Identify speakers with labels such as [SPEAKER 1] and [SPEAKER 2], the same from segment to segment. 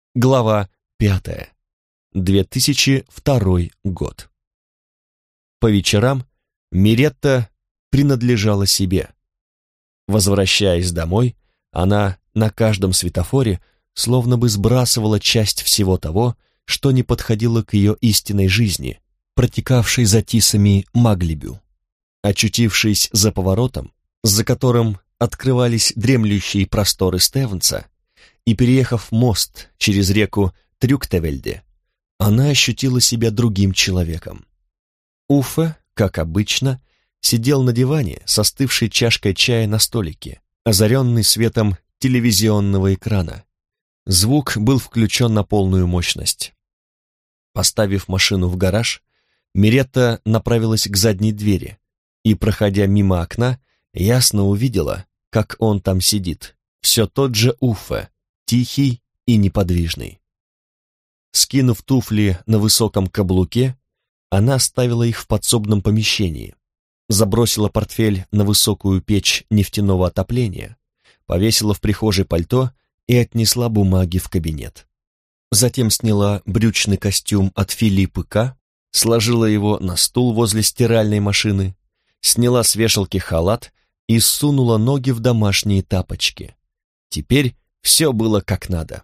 [SPEAKER 1] Глава 5. 2002 год. По вечерам Миретта принадлежала себе. Возвращаясь домой, она на каждом светофоре словно бы сбрасывала часть всего того, что не подходило к ее истинной жизни, протекавшей за тисами Маглибю. Очутившись за поворотом, за которым открывались дремлющие просторы Стевенса, и переехав мост через реку Трюктевельде, она ощутила себя другим человеком. Уффе, как обычно, сидел на диване с остывшей чашкой чая на столике, озаренный светом телевизионного экрана. Звук был включен на полную мощность. Поставив машину в гараж, Миретта направилась к задней двери и, проходя мимо окна, ясно увидела, как он там сидит, все тот же Уффе, тихий и неподвижный. Скинув туфли на высоком каблуке, она оставила их в подсобном помещении, забросила портфель на высокую печь нефтяного отопления, повесила в прихожей пальто и отнесла бумаги в кабинет. Затем сняла брючный костюм от Филиппы К., сложила его на стул возле стиральной машины, сняла с вешалки халат и сунула ноги в домашние тапочки. Теперь все было как надо.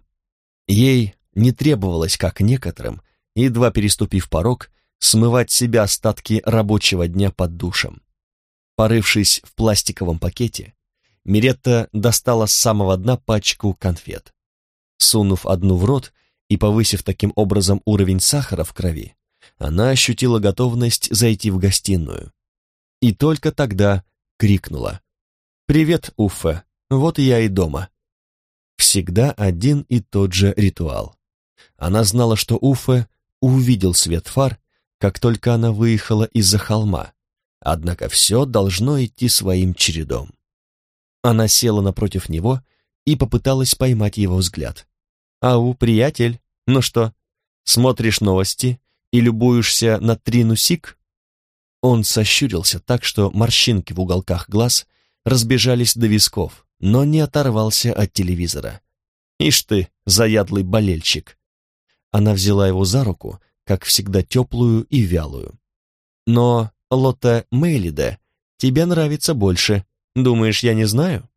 [SPEAKER 1] Ей не требовалось, как некоторым, едва переступив порог, смывать с себя остатки рабочего дня под душем. Порывшись в пластиковом пакете, Миретта достала с самого дна пачку конфет. Сунув одну в рот и повысив таким образом уровень сахара в крови, она ощутила готовность зайти в гостиную. И только тогда крикнула: «Привет, Уффе, вот я и дома». Всегда один и тот же ритуал. Она знала, что Уффе увидел свет фар, как только она выехала из-за холма, однако все должно идти своим чередом. Она села напротив него и попыталась поймать его взгляд. «Ау, приятель, ну что, смотришь новости и любуешься на Трину Сик?» Он сощурился так, что морщинки в уголках глаз разбежались до висков, но не оторвался от телевизора. «Ишь ты, заядлый болельщик!» Она взяла его за руку, как всегда теплую и вялую. «Но Лотте Мейлиде тебе нравится больше. Думаешь, я не знаю?»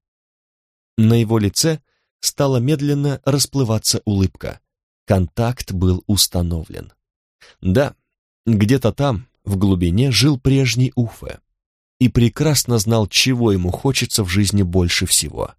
[SPEAKER 1] На его лице стала медленно расплываться улыбка. Контакт был установлен. Да, где-то там, в глубине, жил прежний Уффе и прекрасно знал, чего ему хочется в жизни больше всего.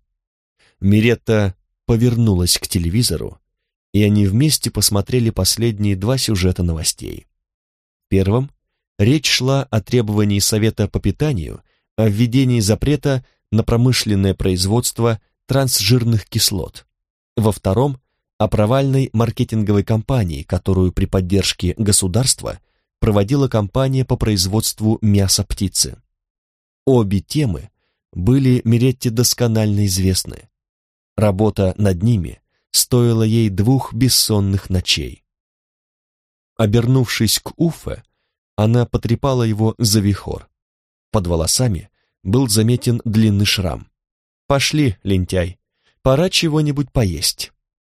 [SPEAKER 1] Миретта повернулась к телевизору, и они вместе посмотрели последние 2 сюжета новостей. В первом речь шла о требовании Совета по питанию о введении запрета на промышленное производство трансжирных кислот. Во втором — о провальной маркетинговой кампании, которую при поддержке государства проводила компания по производству мяса птицы. Обе темы были Миретте досконально известны. Работа над ними стоила ей 2 бессонных ночей. Обернувшись к Уффе, она потрепала его за вихор. Под волосами был заметен длинный шрам. «Пошли, лентяй, пора чего-нибудь поесть».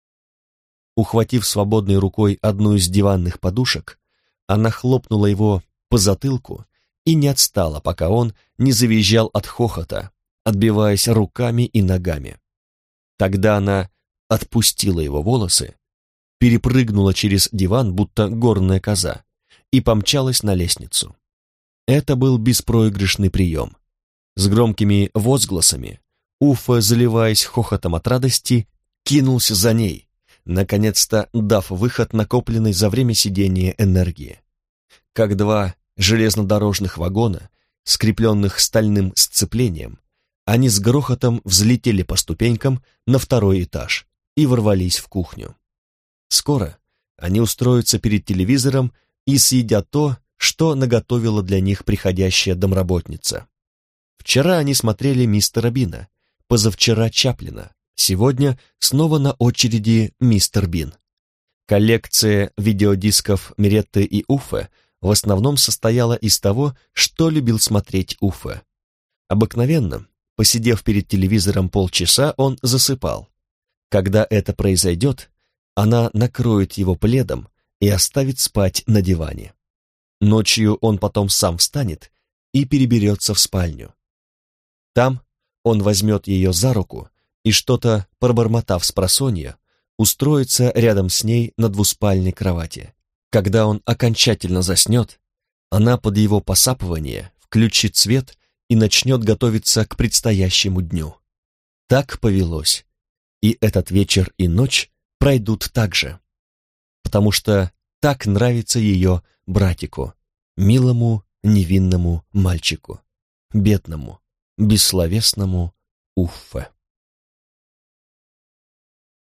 [SPEAKER 1] Ухватив свободной рукой одну из диванных подушек, она хлопнула его по затылку и не отстала, пока он не завизжал от хохота, отбиваясь руками и ногами. Тогда она отпустила его волосы, перепрыгнула через диван, будто горная коза, и помчалась на лестницу. Это был беспроигрышный прием. С громкими возгласами Уффе, заливаясь хохотом от радости, кинулся за ней, наконец-то дав выход накопленной за время сидения энергии. Как 2 железнодорожных вагона, скрепленных стальным сцеплением, они с грохотом взлетели по ступенькам на 2-й этаж и ворвались в кухню. Скоро они устроятся перед телевизором и съедят то, что наготовила для них приходящая домработница. Вчера они смотрели «Мистера Бина», позавчера «Чаплина», сегодня снова на очереди «Мистер Бин». Коллекция видеодисков Миретты и Уффе в основном состояла из того, что любил смотреть Уффе. Обыкновенно, посидев перед телевизором полчаса, он засыпал. Когда это произойдет, она накроет его пледом и оставит спать на диване. Ночью он потом сам встанет и переберется в спальню. Там он возьмет ее за руку и, что-то пробормотав спросонья, устроится рядом с ней на двуспальной кровати. Когда он окончательно заснет, она под его посапывание включит свет и начнет готовиться к предстоящему дню. Так повелось, и этот вечер и ночь пройдут так же, потому что так нравится ее братику, милому невинному мальчику, бедному, бессловесному Уффе.